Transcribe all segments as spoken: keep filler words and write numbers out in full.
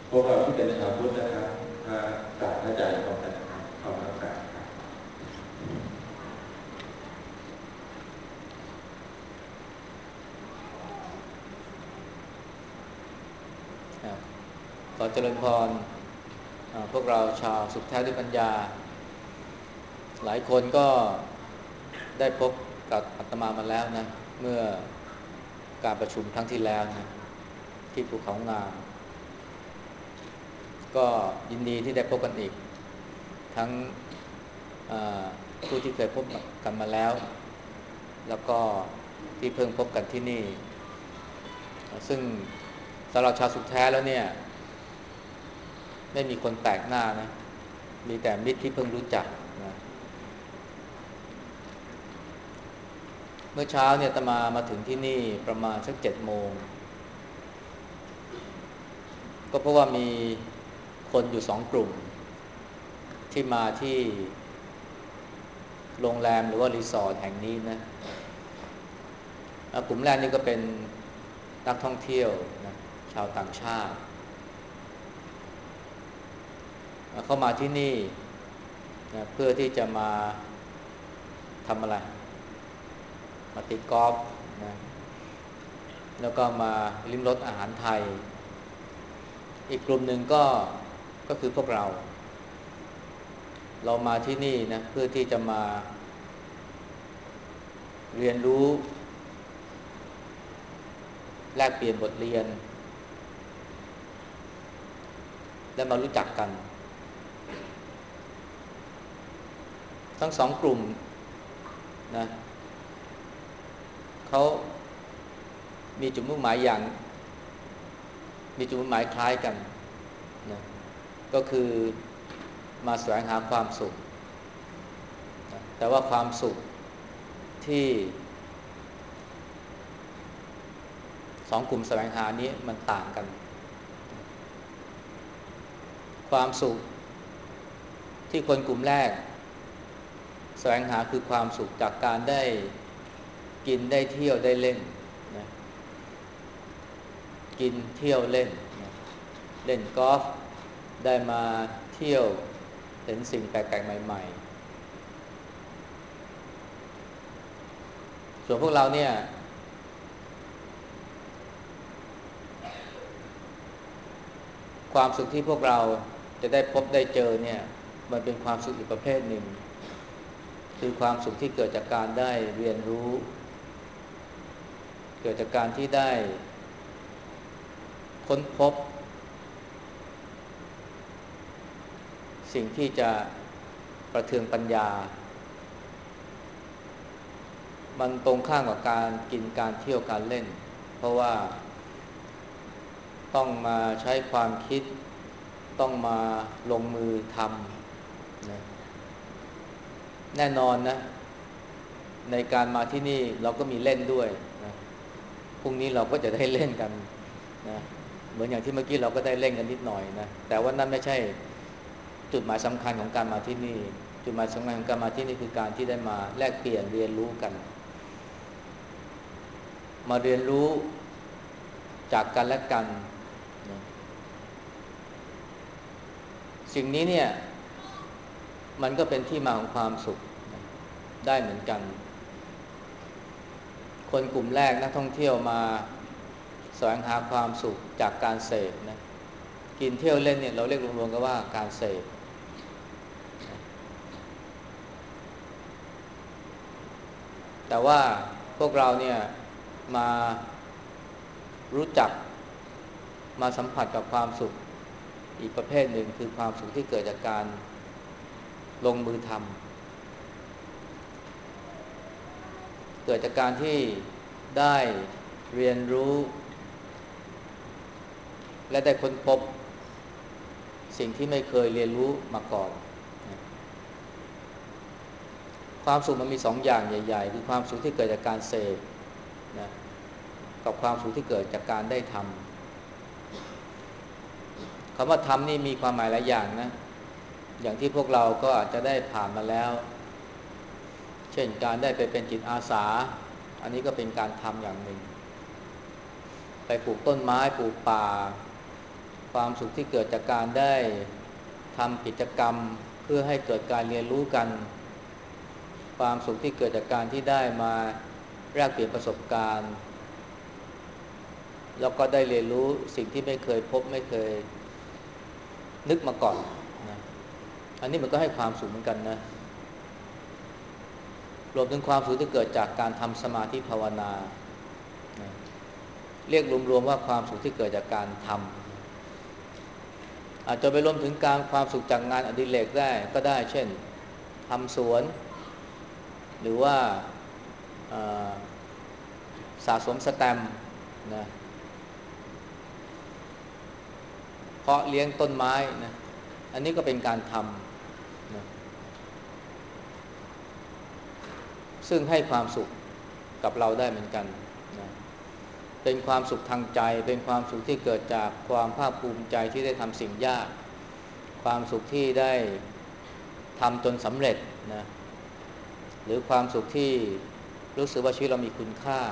พวกเราที่เป็นชาวพุทธนะครับพระกราบพระอาจารย์พร้อมกันนะครับขอบพระกราบครับอ่าขอเจริญพรอ่าพวกเราชาวสุขแท้ด้วยปัญญาหลายคนก็ได้พบกับอาตมามาแล้วนะเมื่อการประชุมครั้งที่แล้วนะที่ภูเขางามก็ยินดีที่ได้พบกันอีกทั้งอ่าผู้ที่เคยพบกันมาแล้วแล้วก็ที่เพิ่งพบกันที่นี่ซึ่งสำหรับชาวสุขแท้แล้วเนี่ยไม่มีคนแปลกหน้านะมีแต่มิตรที่เพิ่งรู้จักนะเมื่อเช้าเนี่ยอาตมามาถึงที่นี่ประมาณสักเจ็ดโมงก็เพราะว่ามีคนอยู่สองกลุ่มที่มาที่โรงแรมหรือว่ารีสอร์ทแห่งนี้นะกลุ่มแรกนี่ก็เป็นนักท่องเที่ยวนะชาวต่างชาติเข้ามาที่นี่นะเพื่อที่จะมาทำอะไรมาตีกอล์ฟนะแล้วก็มาลิ้มรสอาหารไทยอีกกลุ่มหนึ่งก็ก็คือพวกเราเรามาที่นี่นะเพื่อที่จะมาเรียนรู้แลกเปลี่ยนบทเรียนและมารู้จักกันทั้งสองกลุ่มนะเขามีจุดมุ่งหมายอย่างมีจุดมุ่งหมายคล้ายกันนะก็คือมาแสวงหาความสุขนะแต่ว่าความสุขที่สองกลุ่มแสวงหานี้มันต่างกันความสุขที่คนกลุ่มแรกแสวงหาคือความสุขจากการได้กินได้เที่ยวได้เล่นนะกินเที่ยวเล่นนะเล่นกอล์ฟได้มาเที่ยวเห็นสิ่งแปลกๆใหม่ๆส่วนพวกเราเนี่ยความสุขที่พวกเราจะได้พบได้เจอเนี่ยมันเป็นความสุขอีกประเภทหนึ่งคือความสุขที่เกิดจากการได้เรียนรู้เกิดจากการที่ได้ค้นพบสิ่งที่จะประเทืองปัญญามันตรงข้ามกับการกินการเที่ยวการเล่นเพราะว่าต้องมาใช้ความคิดต้องมาลงมือทำนะแน่นอนนะในการมาที่นี่เราก็มีเล่นด้วยนะพรุ่งนี้เราก็จะได้เล่นกันนะเหมือนอย่างที่เมื่อกี้เราก็ได้เล่นกันนิดหน่อยนะแต่ว่านั่นไม่ใช่จุดหมายสำคัญของการมาที่นี่จุดหมายสำคัญของการมาที่นี่คือการที่ได้มาแลกเปลี่ยนเรียนรู้กันมาเรียนรู้จากกันและกันนะสิ่งนี้เนี่ยมันก็เป็นที่มาของความสุขนะได้เหมือนกันคนกลุ่มแรกนักท่องเที่ยวมาแสวงหาความสุขจากการเสพนะกินเที่ยวเล่นเนี่ยเราเรียกรวมๆกันว่าการเสพแต่ว่าพวกเราเนี่ยมารู้จักมาสัมผัสกับความสุขอีกประเภทหนึ่งคือความสุขที่เกิดจากการลงมือทำเกิดจากการที่ได้เรียนรู้และได้ค้นพบสิ่งที่ไม่เคยเรียนรู้มาก่อนความสุขมันมีสองอย่างใหญ่ๆคือความสุขที่เกิดจากการเสพนะกับความสุขที่เกิดจากการได้ทำคำว่าทำนี่มีความหมายหลายอย่างนะอย่างที่พวกเราก็อาจจะได้ผ่านมาแล้วเช่นการได้ไปเป็นจิตอาสาอันนี้ก็เป็นการทำอย่างหนึ่งไปปลูกต้นไม้ปลูกป่าความสุขที่เกิดจากการได้ทำกิจกรรมเพื่อให้เกิดการเรียนรู้กันความสุขที่เกิดจากการที่ได้มาแลกเปลี่ยนประสบการณ์แล้วก็ได้เรียนรู้สิ่งที่ไม่เคยพบไม่เคยนึกมาก่อนนะอันนี้มันก็ให้ความสุขเหมือนกันนะรวมถึงความสุขที่เกิดจากการทำสมาธิภาวนานะเรียกรวมๆว่าความสุขที่เกิดจากการทำอาจจะไปรวมถึงการความสุขจากงานอดิเรกได้ก็ได้เช่นทำสวนหรือว่าสะสมสแตมป์นะเพาะเลี้ยงต้นไม้นะอันนี้ก็เป็นการทำนะซึ่งให้ความสุขกับเราได้เหมือนกันนะเป็นความสุขทางใจเป็นความสุขที่เกิดจากความภาคภูมิใจที่ได้ทำสิ่งยากความสุขที่ได้ทำจนสำเร็จนะหรือความสุขที่รู้สึกว่าชีวิตเรามีคุณค่า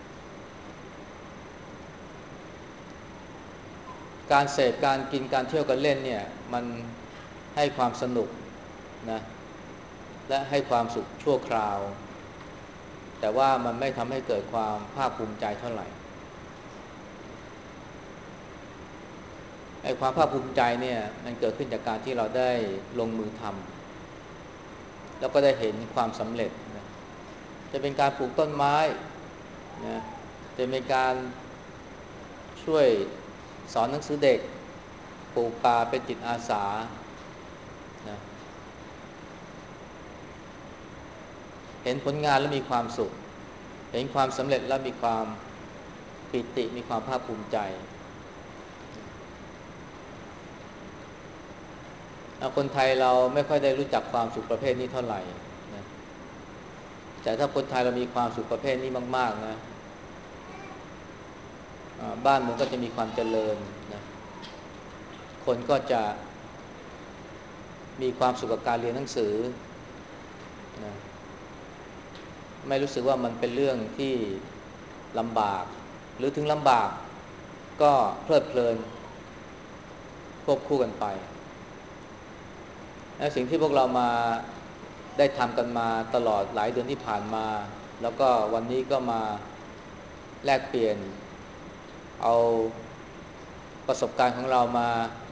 การเสพการกินการเที่ยวกันเล่นเนี่ยมันให้ความสนุกนะและให้ความสุขชั่วคราวแต่ว่ามันไม่ทำให้เกิดความภาคภูมิใจเท่าไหร่ไอ้ความภาคภูมิใจเนี่ยมันเกิดขึ้นจากการที่เราได้ลงมือทำแล้วก็ได้เห็นความสำเร็จนะจะเป็นการปลูกต้นไม้นะจะเป็นการช่วยสอนหนังสือเด็กปลูกป่าเป็นจิตอาสานะเห็นผลงานแล้วมีความสุขเห็นความสำเร็จแล้วมีความปิติมีความภาคภูมิใจคนไทยเราไม่ค่อยได้รู้จักความสุขประเภทนี้เท่าไหร่นะแต่ถ้าคนไทยเรามีความสุขประเภทนี้มากๆนะบ้านเมืองก็จะมีความเจริญนะคนก็จะมีความสุขกับการเรียนหนังสือนะไม่รู้สึกว่ามันเป็นเรื่องที่ลำบากหรือถึงลำบากก็เพลิดเพลินควบคู่กันไปและสิ่งที่พวกเรามาได้ทำกันมาตลอดหลายเดือนที่ผ่านมาแล้วก็วันนี้ก็มาแลกเปลี่ยนเอาประสบการณ์ของเรามา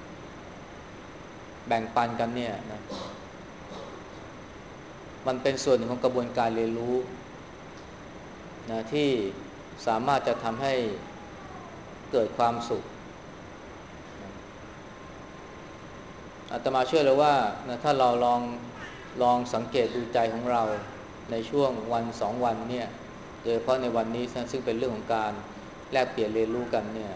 แบ่งปันกันเนี่ยนะมันเป็นส่วนหนึ่งของกระบวนการเรียนรู้นะที่สามารถจะทำให้เกิดความสุขอาตมาเชื่อเลยว่านะถ้าเราลองลองสังเกตดูใจของเราในช่วงวันสองวันเนี่ยโดยเฉพาะในวันนี้ซึ่งเป็นเรื่องของการแลกเปลี่ยนเรียนรู้กันเนี่ย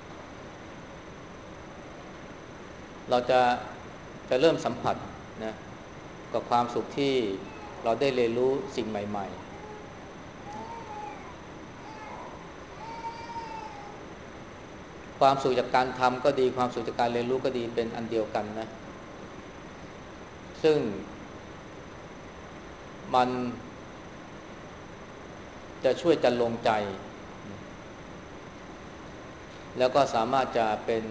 เราจะจะเริ่มสัมผัสนะกับความสุขที่เราได้เรียนรู้สิ่งใหม่ๆความสุขจากการทำก็ดีความสุขจากการเรียนรู้ก็ดีเป็นอันเดียวกันนะซึ่งมันจะช่วยจันลงใจแล้วก็สามารถจะเป็น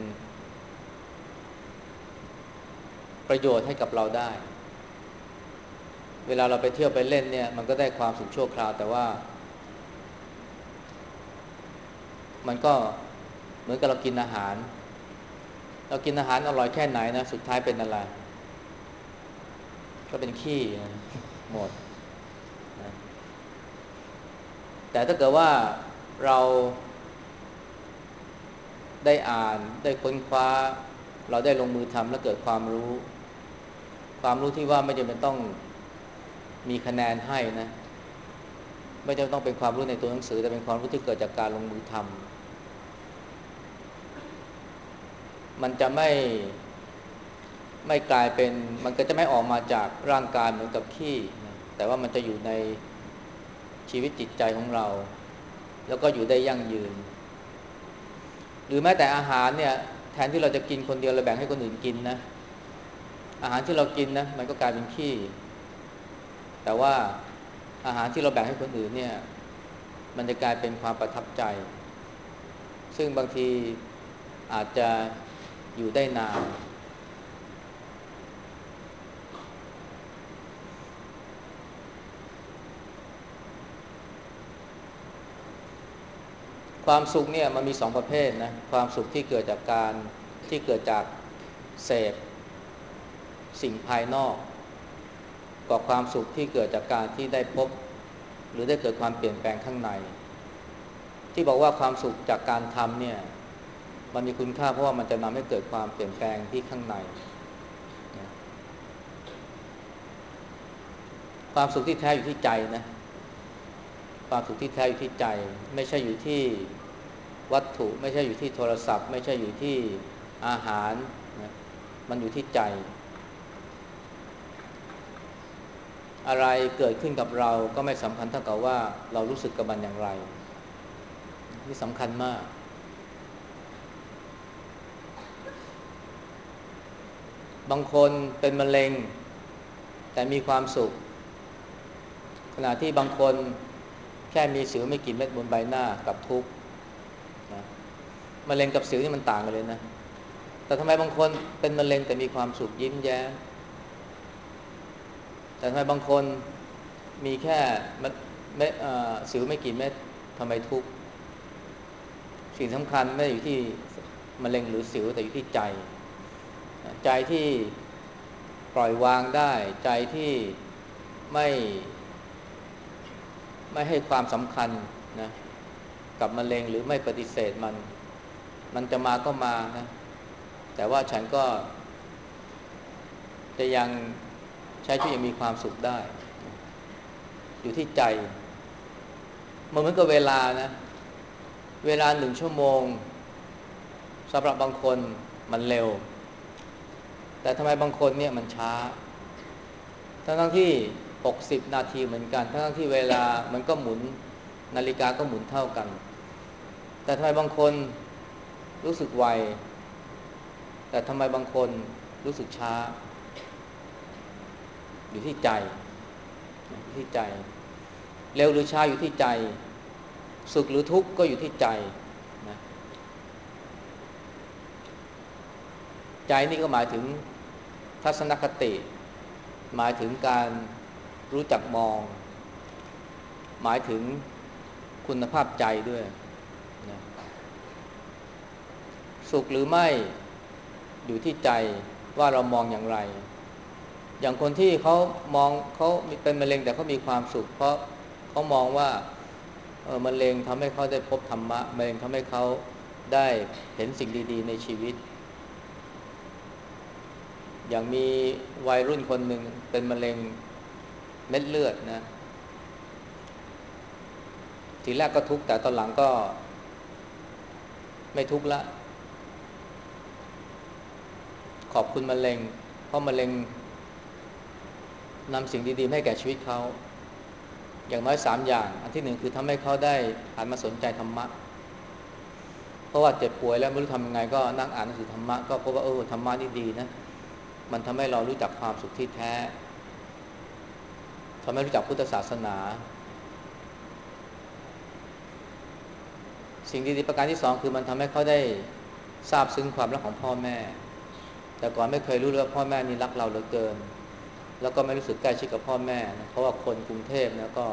ประโยชน์ให้กับเราได้เวลาเราไปเที่ยวไปเล่นเนี่ยมันก็ได้ความสุขชั่วคราวแต่ว่ามันก็เหมือนกับเรากินอาหารเรากินอาหารอร่อยแค่ไหนนะสุดท้ายเป็นอะไรก็เป็นขี้นะหมดนะแต่ถ้าเกิดว่าเราได้อ่านได้ค้นคว้าเราได้ลงมือทำแล้วเกิดความรู้ความรู้ที่ว่าไม่จำเป็นต้องมีคะแนนให้นะไม่จำเป็นต้องเป็นความรู้ในตัวหนังสือแต่เป็นความรู้ที่เกิดจากการลงมือทำมันจะไม่ไม่กลายเป็นมันก็จะไม่ออกมาจากร่างกายเหมือนกับขี้นะแต่ว่ามันจะอยู่ในชีวิตจิตใจของเราแล้วก็อยู่ได้ยั่งยืนหรือแม้แต่อาหารเนี่ยแทนที่เราจะกินคนเดียวเราแบ่งให้คนอื่นกินนะอาหารที่เรากินนะมันก็กลายเป็นขี้แต่ว่าอาหารที่เราแบ่งให้คนอื่นเนี่ยมันจะกลายเป็นความประทับใจซึ่งบางทีอาจจะอยู่ได้นานความสุขเนี่ยมันมีสองประเภทนะความสุขที่เกิดจากการที่เกิดจากเสพสิ่งภายนอกกับความสุขที่เกิดจากการที่ได้พบหรือได้เกิดความเปลี่ยนแปลงข้างในที่บอกว่าความสุขจากการทำเนี่ยมันมีคุณค่าเพราะว่ามันจะนำให้เกิดความเปลี่ยนแปลงที่ข้างในความสุขที่แท้อยู่ที่ใจนะความสุขที่แท้อยู่ที่ใจไม่ใช่อยู่ที่วัตถุไม่ใช่อยู่ที่โทรศัพท์ไม่ใช่อยู่ที่อาหารนะมันอยู่ที่ใจอะไรเกิดขึ้นกับเราก็ไม่สำคัญเท่ากับว่าเรารู้สึกกับมันอย่างไรนี่สำคัญมากบางคนเป็นมะเร็งแต่มีความสุขขณะที่บางคนแค่มีสิวไม่กี่เม็ดบนใบหน้ากับทุกข์นะมะเร็งกับสิวนี่มันต่างกันเลยนะแต่ทำไมบางคนเป็นมะเร็งแต่มีความสุขยิ้มแย้มแต่ทำไมบางคนมีแค่เม็ดสิวไม่กี่เม็ดทำไมทุกข์สิ่งสำคัญไม่ได้อยู่ที่มะเร็งหรือสิวแต่อยู่ที่ใจใจที่ปล่อยวางได้ใจที่ไม่ไม่ให้ความสำคัญนะกับมะเร็งหรือไม่ปฏิเสธมันมันจะมาก็มานะแต่ว่าฉันก็จะยังใช้ชีวิตอย่างมีความสุขได้อยู่ที่ใจมันเหมือนกับเวลานะเวลาหนึ่งชั่วโมงสำหรับบางคนมันเร็วแต่ทำไมบางคนเนี่ยมันช้าทั้งๆที่หกสิบนาทีเหมือนกันทั้งๆที่เวลามันก็หมุนนาฬิกาก็หมุนเท่ากันแต่ทำไมบางคนรู้สึกไวแต่ทำไมบางคนรู้สึกช้าอยู่ที่ใจอยู่ที่ใจเร็วหรือช้าอยู่ที่ใจสุขหรือทุกข์ก็อยู่ที่ใจนะใจนี่ก็หมายถึงทัศนคติหมายถึงการรู้จักมองหมายถึงคุณภาพใจด้วยนะสุขหรือไม่อยู่ที่ใจว่าเรามองอย่างไรอย่างคนที่เขามองเขาเป็นมะเร็งแต่เขามีความสุขเพราะเขามองว่าเออมะเร็งทำให้เขาได้พบธรรมะมะเร็งทำให้เขาได้เห็นสิ่งดีๆในชีวิตอย่างมีวัยรุ่นคนหนึ่งเป็นมะเร็งเม็ดเลือดนะทีแรกก็ทุกข์แต่ตอนหลังก็ไม่ทุกข์ละขอบคุณมะเร็งเพราะมะเร็งนำสิ่งดีๆให้แก่ชีวิตเขาอย่างน้อยสามอย่างอันที่หนึ่งคือทำให้เขาได้หันมาสนใจธรรมะเพราะว่าเจ็บป่วยแล้วไม่รู้ทำยังไงก็นั่งอ่านหนังสือธรรมะก็พบว่าเออธรรมะนี่ดีนะมันทำให้เรารู้จักความสุขที่แท้ทำให้รู้จักพุทธศาสนาสิ่งดีๆประการที่สองคือมันทำให้เขาได้ทราบซึ้งความรักของพ่อแม่แต่ก่อนไม่เคยรู้เลยว่าพ่อแม่นี่รักเราเหลือเกินแล้วก็ไม่รู้สึกใกล้ชิดกับพ่อแม่นะเพราะว่าคนกรุงเทพนะก็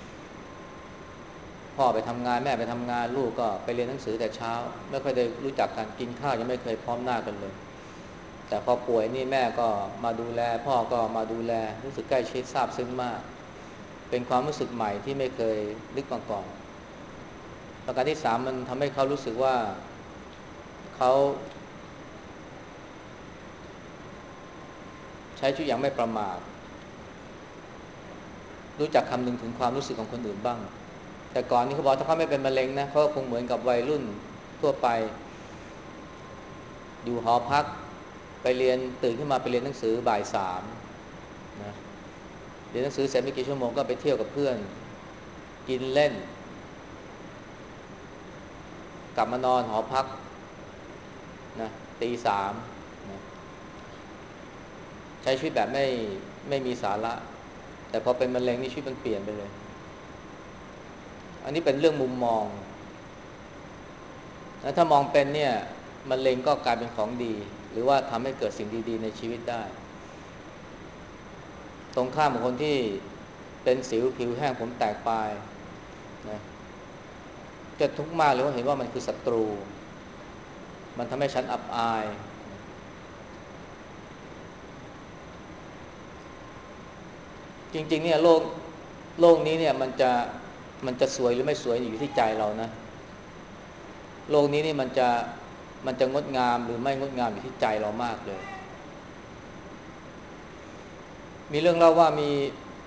พ่อไปทำงานแม่ไปทำงานลูกก็ไปเรียนหนังสือแต่เช้าไม่ค่อยได้รู้จักกันกินข้าวยังไม่เคยพร้อมหน้ากันเลยแต่พอป่วยนี่แม่ก็มาดูแลพ่อก็มาดูแลรู้สึกใกล้ชิดซาบซึ้งมากเป็นความรู้สึกใหม่ที่ไม่เคยนึกมาก่อนประการที่สามมันทำให้เขารู้สึกว่าเขาใช้ชีวิตอย่างไม่ประมาทรู้จักคำนึงถึงความรู้สึกของคนอื่นบ้างแต่ก่อนนี้เขาบอกถ้าเขาไม่เป็นมะเร็งนะเขาคงเหมือนกับวัยรุ่นทั่วไปอยู่หอพักไปเรียนตื่นขึ้นมาไปเรียนหนังสือบ่ายสามนะเรียนหนังสือเสร็จไม่กี่ชั่วโมงก็ไปเที่ยวกับเพื่อนกินเล่นกลับมานอนหอพักนะตีสามนะใช้ชีวิตแบบไม่ไม่มีสาระแต่พอเป็นมะเร็งนี่ชีวิตมันเปลี่ยนไปเลยอันนี้เป็นเรื่องมุมมองนะถ้ามองเป็นเนี่ยมะเร็งก็กลายเป็นของดีหรือว่าทำให้เกิดสิ่งดีๆในชีวิตได้ตรงข้ามกับคนที่เป็นสิวผิวแห้งผมแตกปลายนะจะทุกข์มากเลยว่าเห็นว่ามันคือศัตรูมันทำให้ฉันอับอายจริงๆเนี่ยโลกโลกนี้เนี่ยมันจะมันจะสวยหรือไม่สวยอยู่ที่ใจเรานะโลกนี้นี่มันจะมันจะงดงามหรือไม่งดงามอยู่ที่ใจเรามากเลยมีเรื่องเล่าว่ามี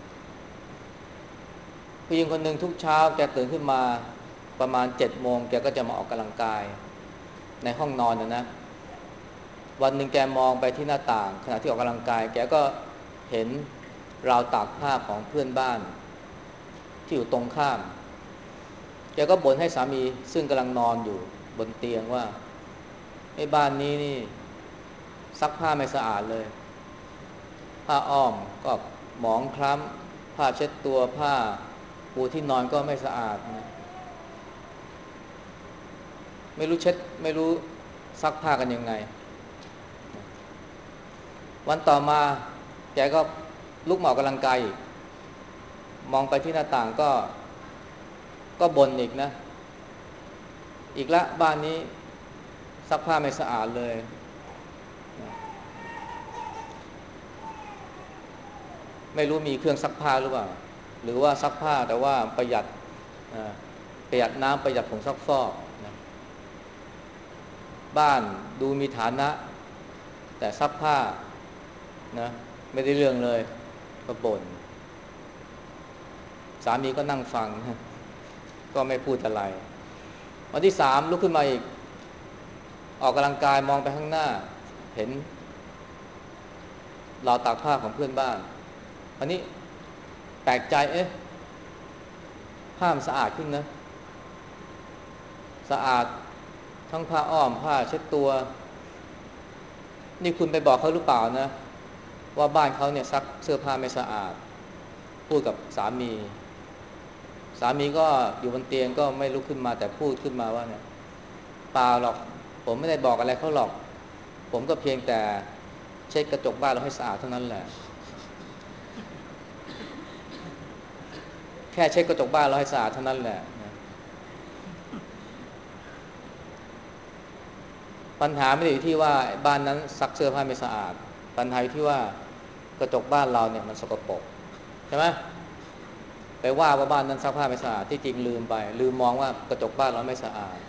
ผู้หญิงคนหนึ่งทุกเช้าแกตื่นขึ้นมาประมาณเจ็ดโมงแกก็จะมาออกกำลังกายในห้องนอนนะนะวันหนึ่งแกมองไปที่หน้าต่างขณะที่ออกกำลังกายแกก็เห็นราวตากผ้าของเพื่อนบ้านที่อยู่ตรงข้ามแกก็บ่นให้สามีซึ่งกำลังนอนอยู่บนเตียงว่าไอ้บ้านนี้นี่ซักผ้าไม่สะอาดเลยผ้าอ้อมก็หมองคล้ำผ้าเช็ดตัวผ้าปูที่นอนก็ไม่สะอาดนะไม่รู้เช็ดไม่รู้ซักผ้ากันยังไงวันต่อมาแกก็ลุกมาออกกำลังกายอีกมองไปที่หน้าต่างก็ก็บ่นอีกนะอีกละบ้านนี้ซักผ้าไม่สะอาดเลยไม่รู้มีเครื่องซักผ้าหรือเปล่าหรือว่าซักผ้าแต่ว่าประหยัดประหยัดน้ำประหยัดผงซักฟอกนะบ้านดูมีฐานะแต่ซักผ้านะไม่ได้เรื่องเลยก็บ่นสามีก็นั่งฟังก็ไม่พูดอะไรวันที่สามลุกขึ้นมาอีกออกกำลังกายมองไปข้างหน้าเห็นราวตากผ้าของเพื่อนบ้านอันนี้แปลกใจเอ๊ะผ้ามันสะอาดขึ้นนะสะอาดทั้งผ้าอ้อมผ้าเช็ดตัวนี่คุณไปบอกเขาหรือเปล่านะว่าบ้านเขาเนี่ยซักเสื้อผ้าไม่สะอาดพูดกับสามีสามีก็อยู่บนเตียงก็ไม่ลุกขึ้นมาแต่พูดขึ้นมาว่าเนี่ยเปล่าหรอกผมไม่ได้บอกอะไรเขาหรอกผมก็เพียงแต่เช็ดกระจกบ้านเราให้สะอาดเท่านั้นแหละแค่เช็ดกระจกบ้านเราให้สะอาดเท่านั้นแหละปัญหาไม่ได้อยู่ที่ว่าบ้านนั้นซักเสื้อผ้าไม่สะอาดปัญหาอยู่ที่ว่ากระจกบ้านเราเนี่ยมันสกปรกใช่ไหมไปว่าว่าบ้านนั้นซักผ้าไม่สะอาดที่จริงลืมไปลืมมองว่ากระจกบ้านเราไม่สะอาด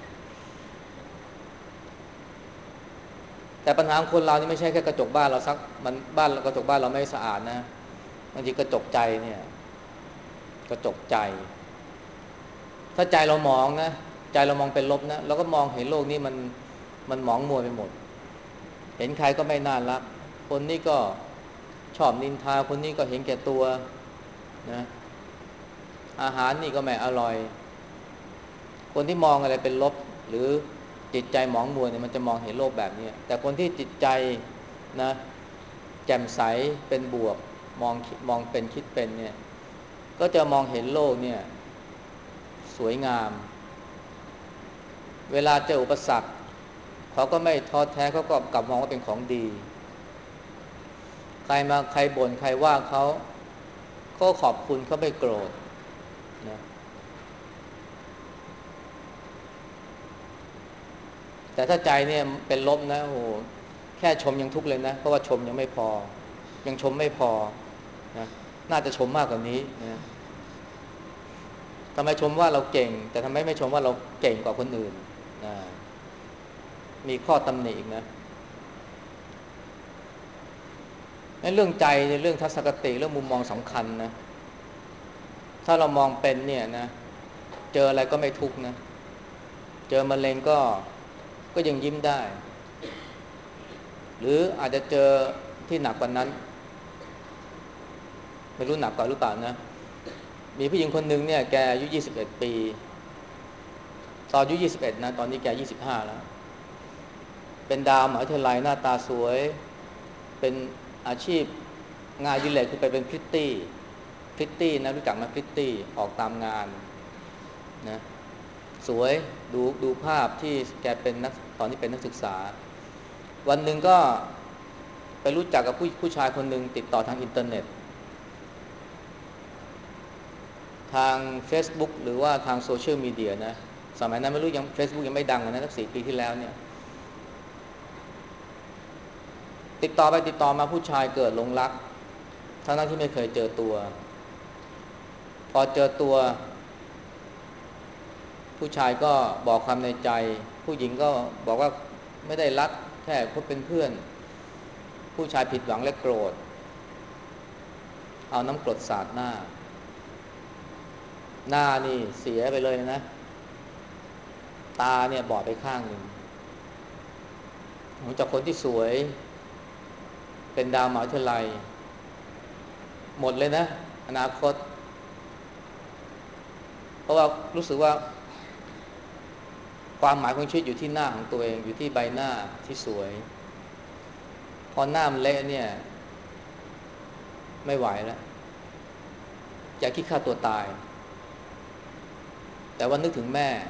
แต่ปัญหาของคนเรานี่ไม่ใช่แค่กระจกบ้านเราซักมันบ้านกระจกบ้านเราไม่สะอาดนะบางทีกระจกใจเนี่ยกระจกใจถ้าใจเรามองนะใจเรามองเป็นลบนะเราก็มองเห็นโลกนี้มันมันหมองมัวไปหมดเห็นใครก็ไม่น่ารักคนนี้ก็ชอบนินทาคนนี้ก็เห็นแก่ตัวนะอาหารนี่ก็ไม่อร่อยคนที่มองอะไรเป็นลบหรือจิตใจหมองมัวเนี่ยมันจะมองเห็นโลกแบบนี้แต่คนที่จิตใจนะแจ่มใสเป็นบวกมองมองเป็นคิดเป็นเนี่ยก็จะมองเห็นโลกเนี่ยสวยงามเวลาเจออุปสรรคเขาก็ไม่ท้อแท้เขาก็กลับมองว่าเป็นของดีใครมาใครบ่นใครว่าเขาก็ขอบคุณเขาไม่โกรธนะแต่ถ้าใจเนี่ยเป็นลบนะโอ้แค่ชมยังทุกข์เลยนะเพราะว่าชมยังไม่พอยังชมไม่พอนะน่าจะชมมากกว่านี้นะทำไมชมว่าเราเก่งแต่ทำไมไม่ชมว่าเราเก่งกว่าคนอื่นนะมีข้อตำหนิอีกนะในเรื่องใจในเรื่องทัศนคติเรื่องมุมมองสำคัญนะถ้าเรามองเป็นเนี่ยนะเจออะไรก็ไม่ทุกข์นะเจอมะเร็งก็ก็ยังยิ้มได้หรืออาจจะเจอที่หนักกว่านั้นไม่รู้หนักกว่าหรือเปล่านะมีผู้หญิงคนหนึ่งเนี่ยแกอายุยี่สิบเอ็ดปีตอนอายุยี่สิบเอ็ดนะตอนนี้แกยี่สิบห้าแล้วเป็นดาวมหาวิทยาลัยหน้าตาสวยเป็นอาชีพงานอดิเรกคือไปเป็นพริตตี้พริตตี้นะรู้จักไหมพริตตี้ออกตามงานนะสวยดูดูภาพที่แกเป็นนักตอนที่เป็นนักศึกษาวันหนึ่งก็ไปรู้จักกับผู้ผู้ชายคนหนึ่งติดต่อทางอินเทอร์เน็ตทาง Facebook หรือว่าทางโซเชียลมีเดียนะสมัยนั้นไม่รู้ยัง Facebook ยังไม่ดังนะสักสี่ปีที่แล้วเนี่ยติดต่อไปติดต่อมาผู้ชายเกิดหลงรักทั้งนั้นที่ไม่เคยเจอตัวพอเจอตัวผู้ชายก็บอกความในใจผู้หญิงก็บอกว่าไม่ได้รักแค่คบเป็นเพื่อนผู้ชายผิดหวังและโกรธเอาน้ำกรดสาดหน้าหน้านี่เสียไปเลยนะตาเนี่ยบอดไปข้างหนึ่งจากคนที่สวยเป็นดาวมหาวิทยาลัยหมดเลยนะอนาคตเพราะว่ารู้สึกว่าความหมายของชีวิตอยู่ที่หน้าของตัวเองอยู่ที่ใบหน้าที่สวยพอหน้ามันเละเนี่ยไม่ไหวแล้วอยากคิดฆ่าตัวตายแต่ว่านึกถึงแม่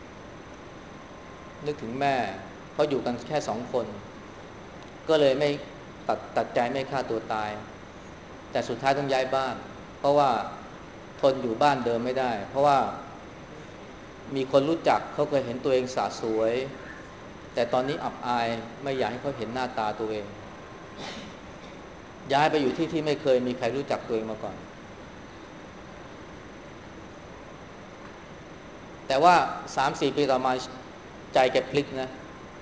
นึกถึงแม่เพราะอยู่กันแค่สองคนก็เลยไม่ตัดตัดใจไม่ฆ่าตัวตายแต่สุดท้ายต้องย้ายบ้านเพราะว่าทนอยู่บ้านเดิมไม่ได้เพราะว่ามีคนรู้จักเขาเคยเห็นตัวเองสะสวยแต่ตอนนี้อับอายไม่อยากให้เขาเห็นหน้าตาตัวเองย้ายไปอยู่ที่ที่ไม่เคยมีใครรู้จักตัวเองมาก่อนแต่ว่า สามสี่ ปีต่อมาใจแกพลิกนะ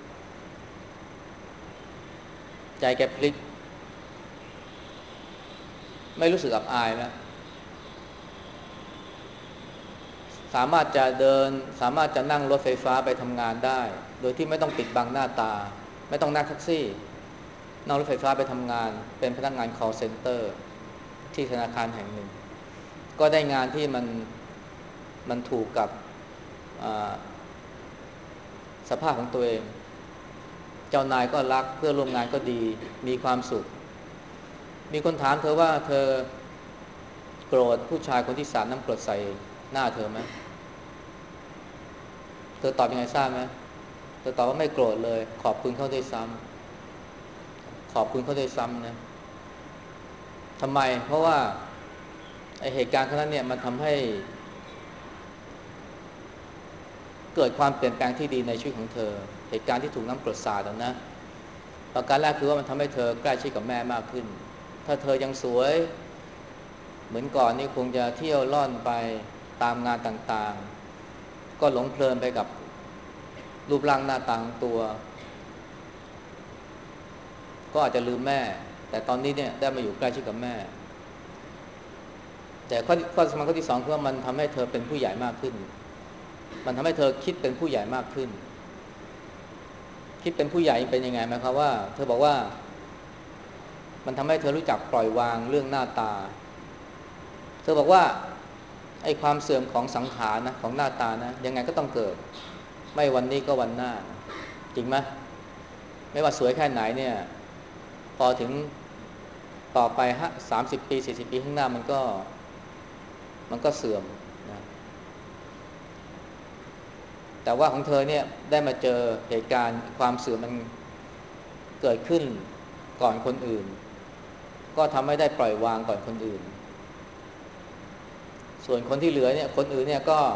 ใจแกพลิกไม่รู้สึกอับอายแล้วสามารถจะเดินสามารถจะนั่งรถไฟฟ้าไปทำงานได้โดยที่ไม่ต้องปิดบังหน้าตาไม่ต้องนั่งแท็กซี่นั่งรถไฟฟ้าไปทำงานเป็นพนักงาน call center ที่ธนาคารแห่งหนึ่งก็ได้งานที่มันมันถูกกับสภาพของตัวเองเจ้านายก็รักเพื่อนร่วมงานก็ดีมีความสุขมีคนถามเธอว่าเธอโกรธผู้ชายคนที่สาดน้ำกรดใส่หน้าเธอไหมเธอตอบยังไงทราบไหมเธอตอบว่าไม่โกรธเลยขอบคุณเขาด้วยซ้ำขอบคุณเขาด้วยซ้ำนะทำไมเพราะว่าไอเหตุการณ์ครั้งนั้นเนี่ยมันทำให้เกิดความเปลี่ยนแปลงที่ดีในชีวิตของเธอเหตุการณ์ที่ถูกน้ำกรดสาดนะประการแรกคือว่ามันทำให้เธอใกล้ชิดกับแม่มากขึ้นถ้าเธอยังสวยเหมือนก่อนนี่คงจะเที่ยวล่อนไปตามงานต่างๆก็หลงเพลินไปกับรูปร่างหน้าตาของตัวก็อาจจะลืมแม่แต่ตอนนี้เนี่ยได้มาอยู่ใกล้ชิดกับแม่แต่ข้อข้อสำคัญข้อที่สองคือว่ามันทำให้เธอเป็นผู้ใหญ่มากขึ้นมันทำให้เธอคิดเป็นผู้ใหญ่มากขึ้นคิดเป็นผู้ใหญ่เป็นยังไงหมายความว่าเธอบอกว่ามันทำให้เธอรู้จักปล่อยวางเรื่องหน้าตาเธอบอกว่าไอ้ความเสื่อมของสังขารนะของหน้าตานะยังไงก็ต้องเกิดไม่วันนี้ก็วันหน้าจริงไหมไม่ว่าสวยแค่ไหนเนี่ยพอถึงต่อไปฮะสามสิบปีสี่สิบปีข้างหน้ามันก็มันก็เสื่อมนะแต่ว่าของเธอเนี่ยได้มาเจอเหตุการณ์ความเสื่อมมันเกิดขึ้นก่อนคนอื่นก็ทำให้ได้ปล่อยวางก่อนคนอื่นส่วนคนที่เหลือเนี่ยคนอื่นเนี่ยก็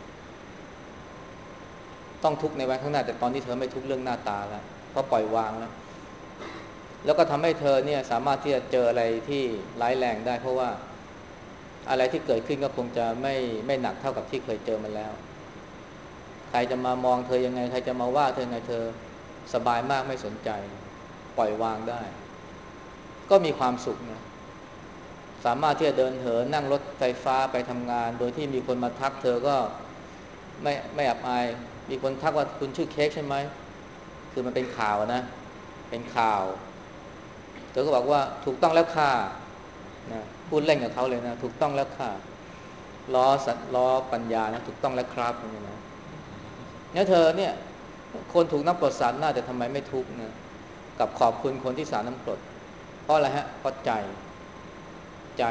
ต้องทุกข์ในวันข้างหน้าแต่ตอนนี้เธอไม่ทุกข์เรื่องหน้าตาแล้วเพราะปล่อยวางแล้วแล้วก็ทำให้เธอเนี่ยสามารถที่จะเจออะไรที่ร้ายแรงได้เพราะว่าอะไรที่เกิดขึ้นก็คงจะไม่ไม่หนักเท่ากับที่เคยเจอมาแล้วใครจะมามองเธอยังไงใครจะมาว่าเธอยังไงเธอสบายมากไม่สนใจปล่อยวางได้ก็มีความสุขนะสามารถที่จะเดินเหินนั่งรถไฟฟ้าไปทำงานโดยที่มีคนมาทักเธอก็ไม่ไม่อับอายมีคนทักว่าคุณชื่อเค้กใช่ไหมคือมันเป็นข่าวนะเป็นข่าวเธอก็บอกว่าถูกต้องแล้วค่ะนะพูดเล่นกับเขาเลยนะถูกต้องแล้วค่ะล้อสัตล้อปัญญานะถูกต้องแล้วครับนี่นะเนี่ยเธอเนี่ยคนถูกน้ำกรดสาดหน้าแต่ทำไมไม่ทุกข์นะกับขอบคุณคนที่สาดน้ำกรดเพราะอะไรฮะเพราะใจใจ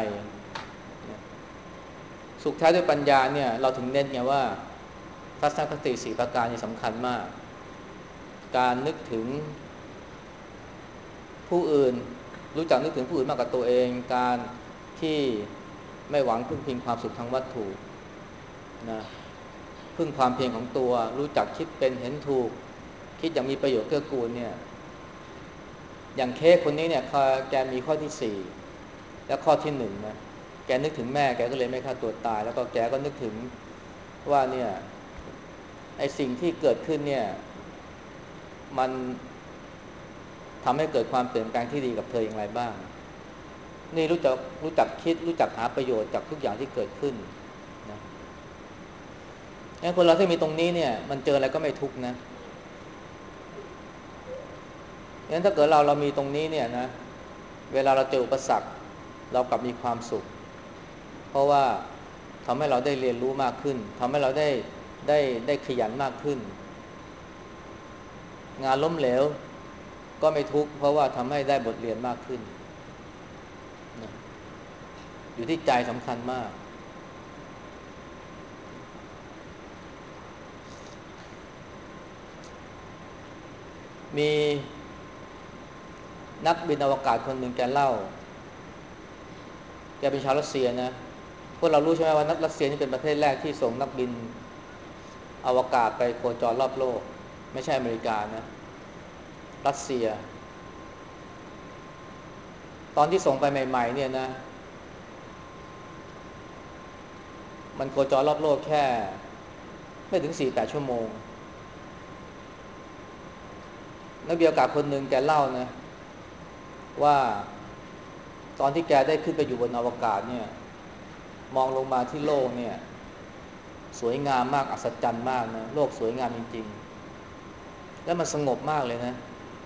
สุขแท้ด้วยปัญญาเนี่ยเราถึงเน้นไงว่าทัศนคติสี่ประการนี่สำคัญมากการนึกถึงผู้อื่นรู้จักนึกถึงผู้อื่นมากกว่าตัวเองการที่ไม่หวังพึ่งพิงความสุขทางวัตถุนะพึ่งความเพียรของตัวรู้จักคิดเป็นเห็นถูกคิดอย่างมีประโยชน์เกื้อกูลเนี่ยอย่างเค้กคนนี้เนี่ยแกมีข้อที่สี่และข้อที่หนึ่งนะแกนึกถึงแม่แกก็เลยไม่ฆ่าตัวตายแล้วก็แกก็นึกถึงว่าเนี่ยไอ้สิ่งที่เกิดขึ้นเนี่ยมันทำให้เกิดความเปลี่ยนแปลงที่ดีกับเธออย่างไรบ้างนี่รู้จักรู้จักคิดรู้จักหาประโยชน์จากทุกอย่างที่เกิดขึ้นนะงั้นคนเราที่มีตรงนี้เนี่ยมันเจออะไรก็ไม่ทุกข์นะงั้นถ้าเกิดเราเรามีตรงนี้เนี่ยนะเวลาเราเจออุปสรรคเรากลับมีความสุขเพราะว่าทำให้เราได้เรียนรู้มากขึ้นทำให้เราได้ได้ได้ขยันมากขึ้นงานล้มเหลวก็ไม่ทุกข์เพราะว่าทำให้ได้บทเรียนมากขึ้นนะอยู่ที่ใจสำคัญมากมีนักบินอวกาศคนหนึ่งแกเล่าแกเป็นชาวรัสเซียนะพวกเรารู้ใช่ไหมว่านักรัสเซียนี่เป็นประเทศแรกที่ส่งนักบินอวกาศไปโคจรรอบโลกไม่ใช่อเมริกานะรัสเซียตอนที่ส่งไปใหม่ๆเนี่ยนะมันโคจรรอบโลกแค่ไม่ถึง สี่ถึงแปด ชั่วโมงนักบินอวกาศคนหนึ่งแกเล่านะว่าตอนที่แกได้ขึ้นไปอยู่บนอวกาศเนี่ยมองลงมาที่โลกเนี่ยสวยงามมากอัศจรรย์มากนะโลกสวยงามจริงๆแล้วมันสงบมากเลยนะ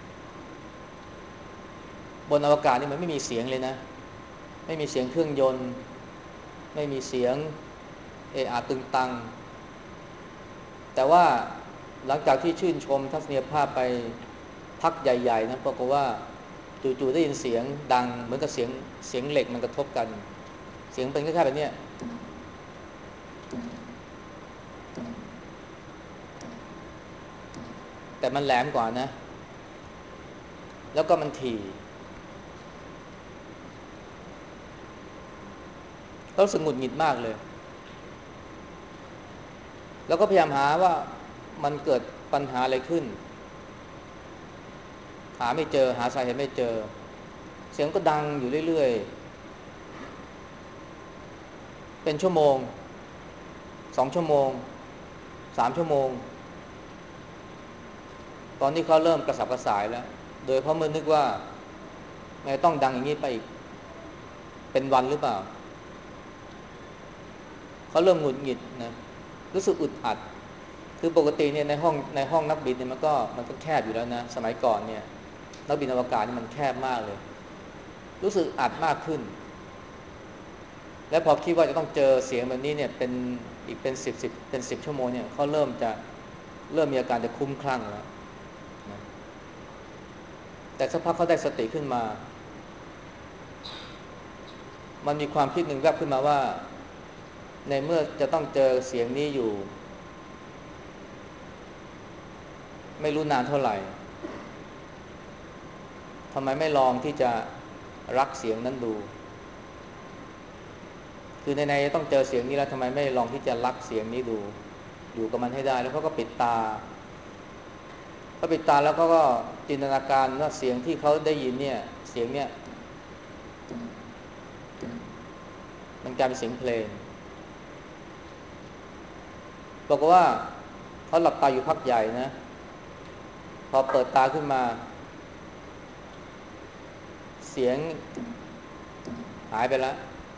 บนอวกาศนี่มันไม่มีเสียงเลยนะไม่มีเสียงเครื่องยนต์ไม่มีเสียงเอะอะตึงตังแต่ว่าหลังจากที่ชื่นชมทัศนียภาพไปพักใหญ่ๆนะปรากฏว่าจู่ๆได้ยินเสียงดังเหมือนกับเสียงเสียงเหล็กมันกระทบกันเสียงเป็นคล้ายๆแบบนี้แต่มันแหลมกว่านะแล้วก็มันถี่ก็รู้สึกหงุดหงิดมากเลยแล้วก็พยายามหาว่ามันเกิดปัญหาอะไรขึ้นหาไม่เจอหาสาเหตุไม่เจอเสียงก็ดังอยู่เรื่อยๆเป็นชั่วโมงสองชั่วโมงสามชั่วโมงตอนนี้เขาเริ่มกระสับกระส่ายแล้วโดยเพราะมันนึกว่าไม่ต้องดังอย่างนี้ไปอีกเป็นวันหรือเปล่าเขาเริ่มหงุดหงิดนะรู้สึกอึดอัดคือปกติเนี่ยในห้องในห้องนักบินเนี่ยมันก็มันก็แคบอยู่แล้วนะสมัยก่อนเนี่ยนักบินอวกาศนี่มันแคบมากเลยรู้สึกอัดมากขึ้นและพอคิดว่าจะต้องเจอเสียงแบบนี้เนี่ยเป็นอีกเป็นสิบสิบเป็นสิบชั่วโมงเนี่ยเขาเริ่มจะเริ่มมีอาการจะคลุ้มคลั่งแล้วนะแต่สักพักเขาได้สติขึ้นมามันมีความคิดหนึ่งแวบขึ้นมาว่าในเมื่อจะต้องเจอเสียงนี้อยู่ไม่รู้นานเท่าไหร่ทำไมไม่ลองที่จะรักเสียงนั้นดูคือในๆต้องเจอเสียงนี้แล้วทำไมไม่ลองที่จะรักเสียงนี้ดูอยู่กับมันให้ได้แล้วเขาก็ปิดตาเขาปิดตาแล้วเขาก็จินตนาการว่าเสียงที่เขาได้ยินเนี่ยเสียงเนี่ยมันกลายเป็นเสียงเพลงบอกว่าเขาหลับตาอยู่พักใหญ่นะพอเปิดตาขึ้นมาเสียงหายไปแล้ว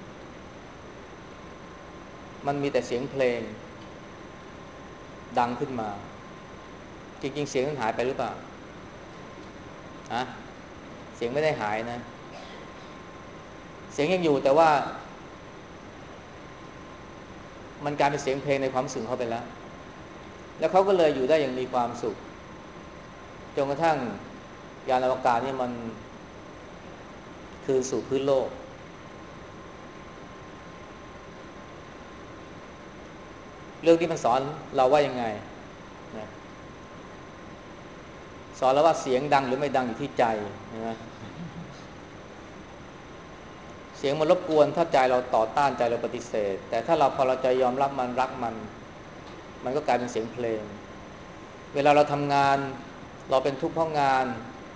มันมีแต่เสียงเพลงดังขึ้นมาจริงๆเสียงมันหายไปหรือเปล่าฮะเสียงไม่ได้หายนะเสียงยังอยู่แต่ว่ามันกลายเป็นเสียงเพลงในความรู้สึกเขาไปแล้วแล้วเขาก็เลยอยู่ได้อย่างมีความสุขจนกระทั่งยานอวกาศนี่มันคืนสู่พื้นโลกเรื่องที่มันสอนเราว่ายังไงนะสอนเราว่าเสียงดังหรือไม่ดังอยู่ที่ใจนะเสียงมันรบกวนถ้าใจเราต่อต้านใจเราปฏิเสธแต่ถ้าเราพอเราใจยอมรับมันรักมันมันก็กลายเป็นเสียงเพลงเวลาเราทำงานเราเป็นทุกข์เพราะงาน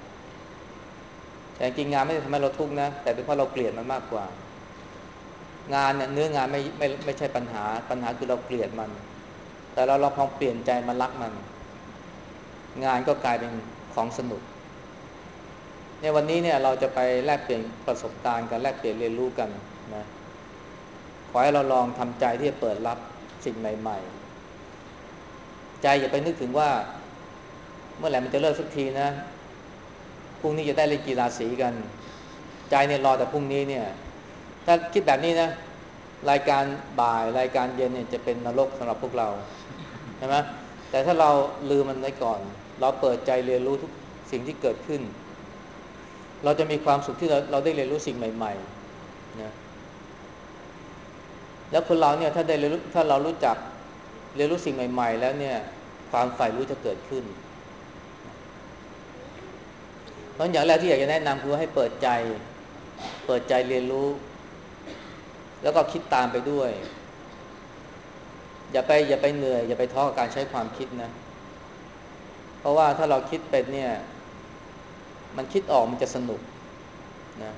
แต่จริงงานไม่ได้ทำให้เราทุกข์นะแต่เป็นเพราะเราเกลียดมันมากกว่างานเนี่ยเนื้องานไม่ไม่ไม่ใช่ปัญหาปัญหาคือเราเกลียดมันแต่เราเราพอเปลี่ยนใจมารักมันงานก็กลายเป็นของสนุกในวันนี้เนี่ยเราจะไปแลกเปลี่ยนประสบการณ์กันแลกเปลี่ยนเรียนรู้กันนะขอให้เราลองทำใจที่จะเปิดรับสิ่งใหม่ๆใจอย่าไปนึกถึงว่าเมื่อไหร่มันจะเลิกสักทีนะพรุ่งนี้จะได้เล่นกีฬาสีกันใจเนี่ยรอแต่พรุ่งนี้เนี่ยถ้าคิดแบบนี้นะรายการบ่ายรายการเย็นเนี่ยจะเป็นนรกสำหรับพวกเราใช่ไหมแต่ถ้าเราลืมมันไว้ก่อนเราเปิดใจเรียนรู้ทุกสิ่งที่เกิดขึ้นเราจะมีความสุขที่เราเราได้เรียนรู้สิ่งใหม่ๆนะแล้วคนเราเนี่ยถ้าได้เรียนรู้ถ้าเรารู้จักเรียนรู้สิ่งใหม่ๆแล้วเนี่ยความใฝ่รู้จะเกิดขึ้นเพราะอย่างแรกที่อยากจะแนะนำคือให้เปิดใจเปิดใจเรียนรู้แล้วก็คิดตามไปด้วยอย่าไปอย่าไปเหนื่อยอย่าไปท้อกับการใช้ความคิดนะเพราะว่าถ้าเราคิดเป็นเนี่ยมันคิดออกมันจะสนุกนะ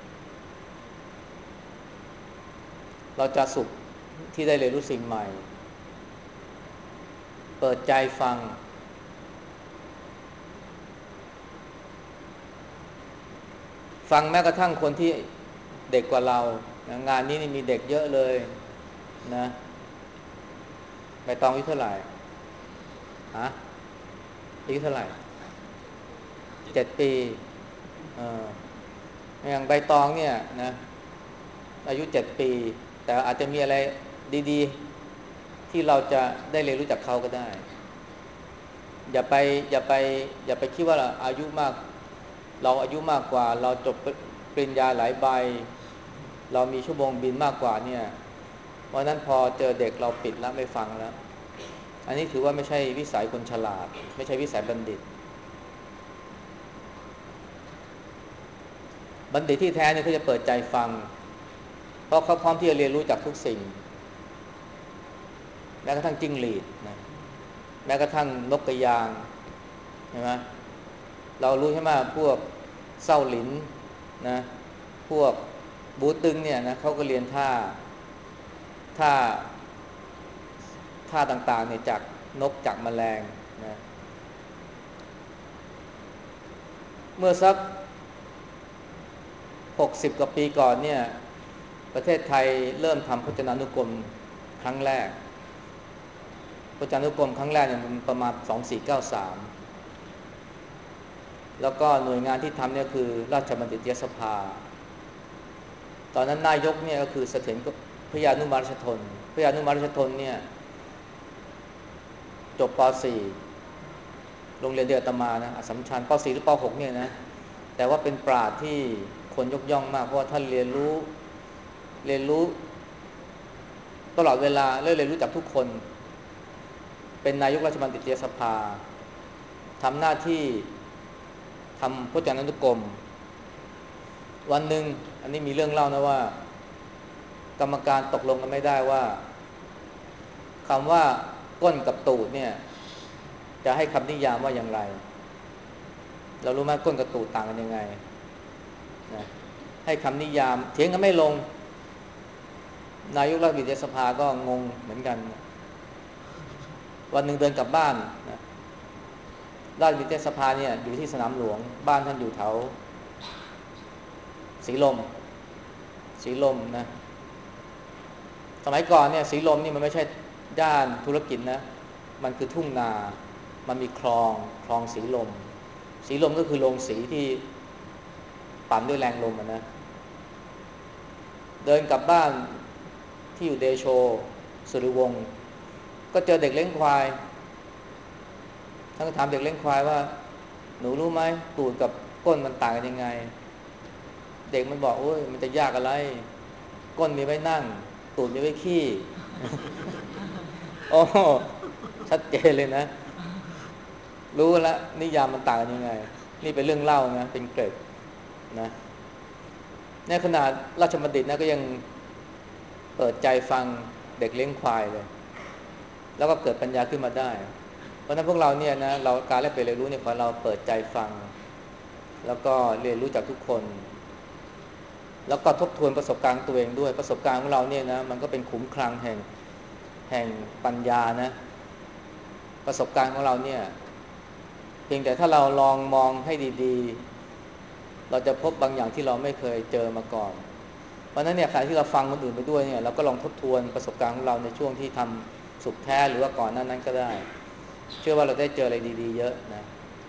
เราจะสุขที่ได้เรียนรู้สิ่งใหม่เปิดใจฟังฟังแม้กระทั่งคนที่เด็กกว่าเรานะงานนี้นี่มีเด็กเยอะเลยนะใบตองอายุเท่าไหร่ฮะอายุเท่าไหร่เจ็ดปีเอออย่างใบตองเนี่ยนะอายุเจ็ดปีแต่อาจจะมีอะไรดีๆที่เราจะได้เรียนรู้จากเขาก็ได้อย่าไปอย่าไปอย่าไปคิดว่าเราอายุมากเราอายุมากกว่าเราจบปริญญาหลายใบเรามีชั่วโมงบินมากกว่าเนี่ยวันนั้นพอเจอเด็กเราปิดแล้วไม่ฟังแล้วอันนี้ถือว่าไม่ใช่วิสัยคนฉลาดไม่ใช่วิสัยบัณฑิตบัณฑิตที่แท้เนี่ยเขาจะเปิดใจฟังเพราะเขาพร้อมที่จะเรียนรู้จากทุกสิ่งแม้กระทั่งจิ้งหรีดนะแม้กระทั่งนกกระยางใช่ไหมเรารู้ใช่ไหมพวกเส้าหลินนะพวกบูตึงเนี่ยนะเขาก็เรียนท่าท่าท่าต่างๆเนี่ยจากนกจากแมลงนะเมื่อสักหกสิบกว่าปีก่อนเนี่ยประเทศไทยเริ่มทำพจนานุกรมครั้งแรกพจนานุกรมครั้งแรกเนี่ยมันประมาณสองสี่เก้าสามแล้วก็หน่วยงานที่ทำเนี่ยคือราชบัณฑิตยสภาตอนนั้นนายกเนี่ยก็คือเสถียรพระยานุมาราชทนพระยานุมาราชทนเนี่ยจบป .สี่ โรงเรียนเดียวอาตมานะอัสสัมชัญป .สี่ หรือป .หก เนี่ยนะแต่ว่าเป็นปราชญ์ที่คนยกย่องมากเพราะว่าท่านเรียนรู้เรียนรู้ตลอดเวลาเรียนรู้จากทุกคนเป็นนายกราชบัณฑิตยสภาทำหน้าที่ทำพจนานุกรมวันหนึ่งอันนี้มีเรื่องเล่านะว่ากรรมการตกลงกันไม่ได้ว่าคำว่าก้นกับตูดเนี่ยจะให้คำนิยามว่าอย่างไรเรารู้ไหมก้นกับตูดต่างกันยังไงนะให้คำนิยามเถียงกันไม่ลงนายกรัฐมนตรีสภาก็งงเหมือนกันวันหนึ่งเดินกลับบ้านนะราชวิทยาสภาเนี่ยอยู่ที่สนามหลวงบ้านท่านอยู่แถวสีลมสีลมนะสมัยก่อนเนี่ยสีลมนี่มันไม่ใช่ด้านธุรกิจนะมันคือทุ่งนามันมีคลองคลองสีลมสีลมก็คือโรงสีที่ปั่นด้วยแรงลมนะเดินกลับบ้านที่อยู่เดโชสุริวงศ์ก็เจอเด็กเลี้ยงควายท่านก็ถามเด็กเลี้ยงควายว่าหนูรู้ไหมตูดกับก้นมันต่างกันยังไงเด็กมันบอกโอ้ยมันจะยากอะไรก้นมีไว้นั่งตูดมีไว้ขี้โอ้ชัดเจนเลยนะรู้แล้วนิยามมันต่างกันยังไงนี่เป็นเรื่องเล่านะเป็นเกร็ดนะในขนาดราชบัณฑิตนะก็ยังเปิดใจฟังเด็กเลี้ยงควายเลยแล้วก็เกิดปัญญาขึ้นมาได้เพราะฉะนั้นพวกเราเนี่ยนะเราการแลกเปลี่ยนเรียนรู้เนี่ยขอเราเปิดใจฟังแล้วก็เรียนรู้จากทุกคนแล้วก็ทบทวนประสบการณ์ตัวเองด้วยประสบการณ์ของเราเนี่ยนะมันก็เป็นขุมคลังแห่งแห่งปัญญานะประสบการณ์ของเราเนี่ยเพียงแต่ถ้าเราลองมองให้ดีๆเราจะพบบางอย่างที่เราไม่เคยเจอมาก่อนเพราะนั้นเนี่ยขณะที่เราฟังคนอื่นไปด้วยเนี่ยเราก็ลองทบทวนประสบการณ์ของเราในช่วงที่ทำสุขแท้หรือว่าก่อนหน้านั้นก็ได้เชื่อว่าเราได้เจออะไรดีๆเยอะนะ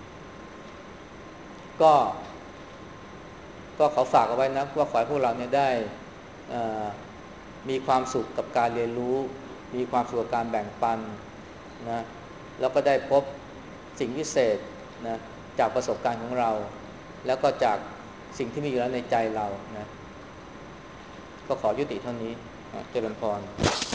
ก็ก็ขอฝากเอาไว้นะว่าขอให้พวกเราเนี่ยได้มีความสุขกับการเรียนรู้มีความสุขกับการแบ่งปันนะแล้วก็ได้พบสิ่งพิเศษนะจากประสบการณ์ของเราแล้วก็จากสิ่งที่มีอยู่แล้วในใจเรานะก็ขอยุติเท่านี้เจริญพร